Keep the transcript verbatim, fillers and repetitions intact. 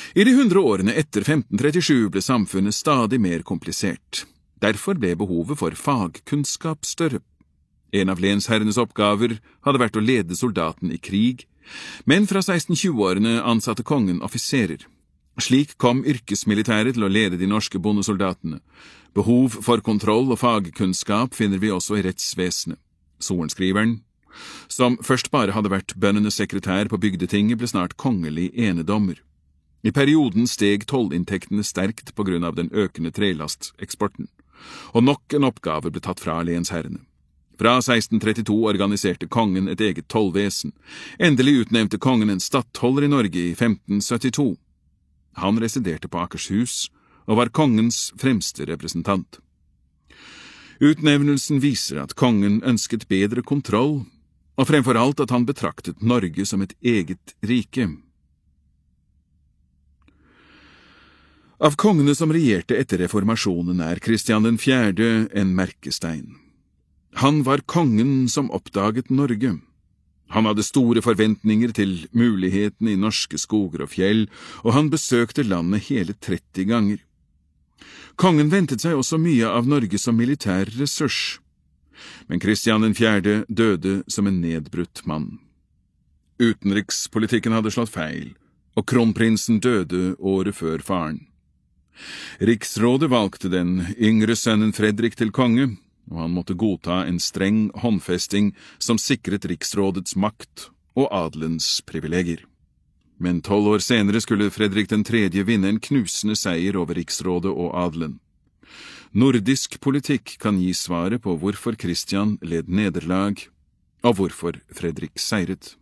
I de hundre årene etter femten trettisju ble samfunnet stadig mer komplisert. Derfor ble behovet for fagkunnskap større. En av lensherrenes oppgaver hadde vært å lede soldaten i krig, men fra seksten tjue-årene ansatte kongen offiserer. Slik kom yrkesmilitæret til å lede de norske bondesoldatene. Behov for kontroll og fagkunnskap finner vi også i rettsvesenet. Sorenskriveren, som først bare hadde vært bøndenes sekretær på bygdetinget, ble snart kongelig enedommer. I perioden steg tollinntektene sterkt på grunn av den økende trelasteksporten, og nok en oppgave ble tatt fra lensherrene. Fra seksten trettito organiserte kongen et eget tollvesen. Endelig utnevnte kongen en stattholder i Norge i femten syttito. Han residerte på Akershus og var kongens fremste representant. Utnevnelsen viser at kongen ønsket bedre kontroll, og fremfor alt at han betraktet Norge som et eget rike. Av kongene som regjerte etter reformasjonen er Kristian den fjerde en merkestein. Han var kongen som oppdaget Norge. Han hadde store forventninger til mulighetene i norske skoger og fjell, og han besøkte landet hele tretti ganger. Kongen ventet seg også mye av Norge som militær ressurs, men Kristian den fjerde døde som en nedbrutt mann. Utenrikspolitikken hadde slått feil, og kronprinsen døde året før faren. Riksrådet valgte den yngre sønnen Fredrik til konge, og han måtte godta en streng håndfesting som sikret riksrådets makt og adelens privilegier. Men tolv år senere skulle Fredrik den tredje vinne en knusende seier over riksrådet og adelen. Nordisk politikk kan gi svaret på hvorfor Kristian led nederlag, og hvorfor Fredrik seiret.